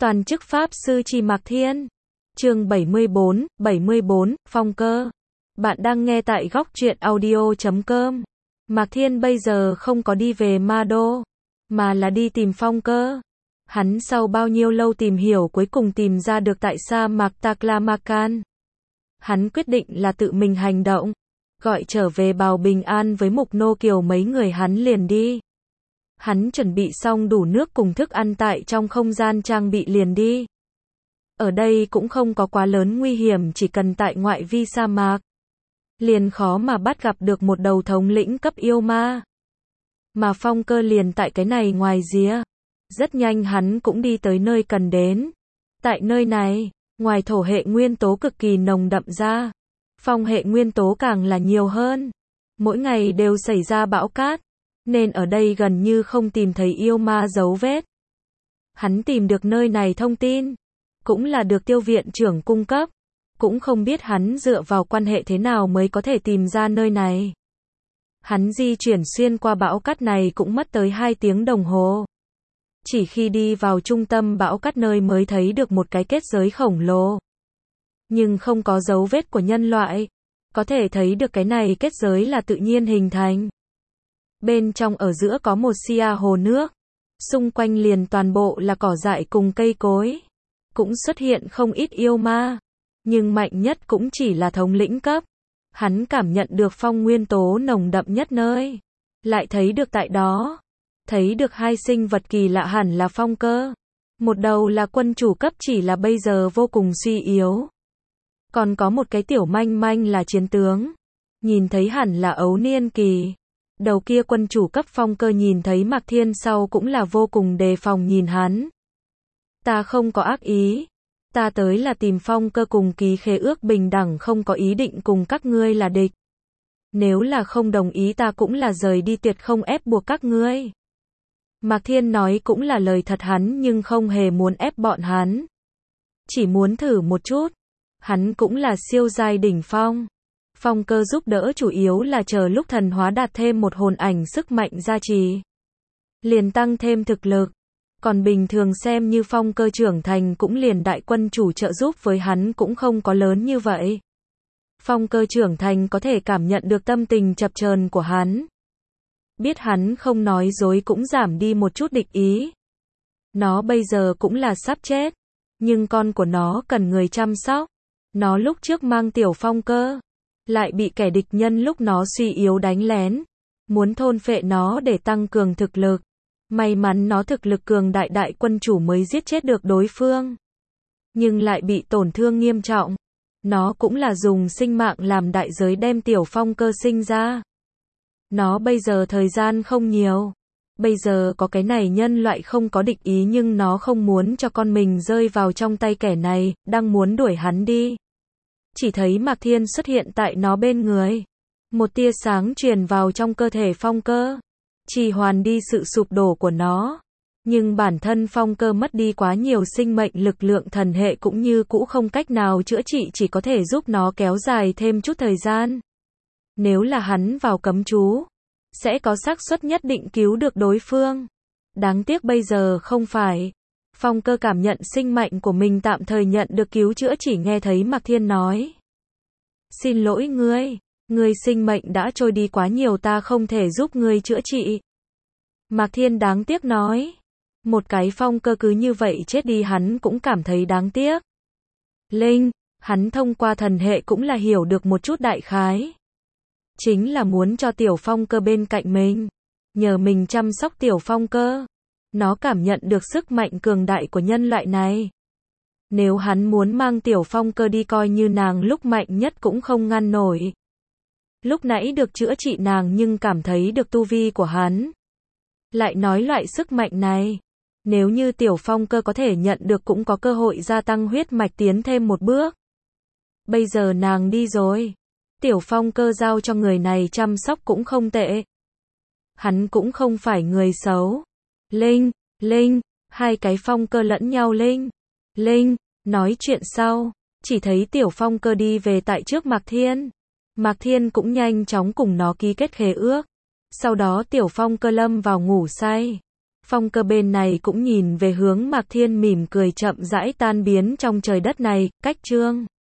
Toàn chức Pháp Sư Trì Mạc Thiên. Chương 74, Phong Cơ. Bạn đang nghe tại góc truyện audio.com. Mạc Thiên bây giờ không có đi về Ma Đô, mà là đi tìm Phong Cơ. Hắn sau bao nhiêu lâu tìm hiểu cuối cùng tìm ra được tại sa mạc Taklamakan. Hắn quyết định là tự mình hành động, gọi trở về Bào Bình An với Mục Nô Kiều mấy người hắn liền đi. Hắn chuẩn bị xong đủ nước cùng thức ăn tại trong không gian trang bị liền đi. Ở đây cũng không có quá lớn nguy hiểm, chỉ cần tại ngoại vi sa mạc, liền khó mà bắt gặp được một đầu thống lĩnh cấp yêu ma. Mà Phong Cơ liền tại cái này ngoài rìa. Rất nhanh hắn cũng đi tới nơi cần đến. Tại nơi này, ngoài thổ hệ nguyên tố cực kỳ nồng đậm ra, phong hệ nguyên tố càng là nhiều hơn. Mỗi ngày đều xảy ra bão cát, nên ở đây gần như không tìm thấy yêu ma dấu vết. Hắn tìm được nơi này thông tin, cũng là được tiêu viện trưởng cung cấp. Cũng không biết hắn dựa vào quan hệ thế nào mới có thể tìm ra nơi này. Hắn di chuyển xuyên qua bão cát này cũng mất tới 2 tiếng đồng hồ. Chỉ khi đi vào trung tâm bão cát nơi mới thấy được một cái kết giới khổng lồ. Nhưng không có dấu vết của nhân loại. Có thể thấy được cái này kết giới là tự nhiên hình thành. Bên trong ở giữa có một sia hồ nước. Xung quanh liền toàn bộ là cỏ dại cùng cây cối. Cũng xuất hiện không ít yêu ma. Nhưng mạnh nhất cũng chỉ là thống lĩnh cấp. Hắn cảm nhận được phong nguyên tố nồng đậm nhất nơi. Lại thấy được tại đó. Thấy được 2 sinh vật kỳ lạ hẳn là Phong Cơ. Một đầu là quân chủ cấp chỉ là bây giờ vô cùng suy yếu. Còn có một cái tiểu manh manh là chiến tướng. Nhìn thấy hẳn là ấu niên kỳ. Đầu kia quân chủ cấp Phong Cơ nhìn thấy Mạc Thiên sau cũng là vô cùng đề phòng nhìn hắn. Ta không có ác ý. Ta tới là tìm Phong Cơ cùng ký khế ước bình đẳng, không có ý định cùng các ngươi là địch. Nếu là không đồng ý ta cũng là rời đi, tuyệt không ép buộc các ngươi. Mạc Thiên nói cũng là lời thật hắn nhưng không hề muốn ép bọn hắn. Chỉ muốn thử một chút. Hắn cũng là siêu giai đỉnh phong. Phong Cơ giúp đỡ chủ yếu là chờ lúc thần hóa đạt thêm một hồn ảnh sức mạnh gia trì. Liền tăng thêm thực lực. Còn bình thường xem như Phong Cơ trưởng thành cũng liền đại quân chủ trợ giúp với hắn cũng không có lớn như vậy. Phong Cơ trưởng thành có thể cảm nhận được tâm tình chập chờn của hắn. Biết hắn không nói dối cũng giảm đi một chút địch ý. Nó bây giờ cũng là sắp chết. Nhưng con của nó cần người chăm sóc. Nó lúc trước mang tiểu Phong Cơ. Lại bị kẻ địch nhân lúc nó suy yếu đánh lén. Muốn thôn phệ nó để tăng cường thực lực. May mắn nó thực lực cường đại, đại quân chủ mới giết chết được đối phương. Nhưng lại bị tổn thương nghiêm trọng. Nó cũng là dùng sinh mạng làm đại giới đem tiểu Phong Cơ sinh ra. Nó bây giờ thời gian không nhiều. Bây giờ có cái này nhân loại không có địch ý nhưng nó không muốn cho con mình rơi vào trong tay kẻ này, đang muốn đuổi hắn đi. Chỉ thấy Mạc Thiên xuất hiện tại nó bên người. Một tia sáng truyền vào trong cơ thể Phong Cơ. Trì hoãn đi sự sụp đổ của nó. Nhưng bản thân Phong Cơ mất đi quá nhiều sinh mệnh, lực lượng thần hệ cũng như cũ không cách nào chữa trị, chỉ có thể giúp nó kéo dài thêm chút thời gian. Nếu là hắn vào cấm chú, sẽ có xác suất nhất định cứu được đối phương. Đáng tiếc bây giờ không phải. Phong Cơ cảm nhận sinh mệnh của mình tạm thời nhận được cứu chữa, chỉ nghe thấy Mạc Thiên nói. Xin lỗi ngươi sinh mệnh đã trôi đi quá nhiều, ta không thể giúp ngươi chữa trị. Mạc Thiên đáng tiếc nói. Một cái Phong Cơ cứ như vậy chết đi hắn cũng cảm thấy đáng tiếc. Linh, hắn thông qua thần hệ cũng là hiểu được một chút đại khái. Chính là muốn cho tiểu Phong Cơ bên cạnh mình. Nhờ mình chăm sóc tiểu Phong Cơ. Nó cảm nhận được sức mạnh cường đại của nhân loại này. Nếu hắn muốn mang tiểu Phong Cơ đi coi như nàng lúc mạnh nhất cũng không ngăn nổi. Lúc nãy được chữa trị nàng nhưng cảm thấy được tu vi của hắn. Lại nói loại sức mạnh này. Nếu như tiểu Phong Cơ có thể nhận được cũng có cơ hội gia tăng huyết mạch tiến thêm một bước. Bây giờ nàng đi rồi. Tiểu Phong Cơ giao cho người này chăm sóc cũng không tệ. Hắn cũng không phải người xấu. Linh, 2 cái Phong Cơ lẫn nhau Linh, nói chuyện sau. Chỉ thấy tiểu Phong Cơ đi về tại trước Mạc Thiên. Mạc Thiên cũng nhanh chóng cùng nó ký kết khế ước. Sau đó tiểu Phong Cơ lâm vào ngủ say. Phong Cơ bên này cũng nhìn về hướng Mạc Thiên mỉm cười chậm rãi tan biến trong trời đất này, cách Trương